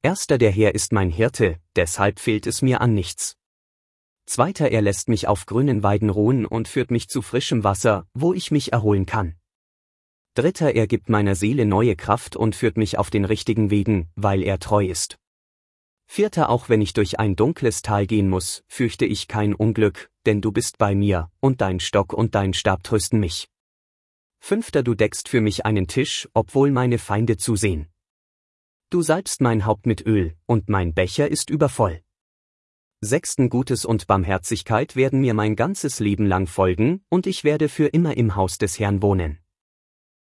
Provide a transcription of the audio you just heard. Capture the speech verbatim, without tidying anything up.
Erster, der Herr ist mein Hirte, deshalb fehlt es mir an nichts. Zweiter, er lässt mich auf grünen Weiden ruhen und führt mich zu frischem Wasser, wo ich mich erholen kann. Dritter, er gibt meiner Seele neue Kraft und führt mich auf den richtigen Wegen, weil er treu ist. Vierter, auch wenn ich durch ein dunkles Tal gehen muss, fürchte ich kein Unglück, denn du bist bei mir, und dein Stock und dein Stab trösten mich. Fünfter, du deckst für mich einen Tisch, obwohl meine Feinde zusehen. Du salbst mein Haupt mit Öl, und mein Becher ist übervoll. Sechsten, Gutes und Barmherzigkeit werden mir mein ganzes Leben lang folgen, und ich werde für immer im Haus des Herrn wohnen.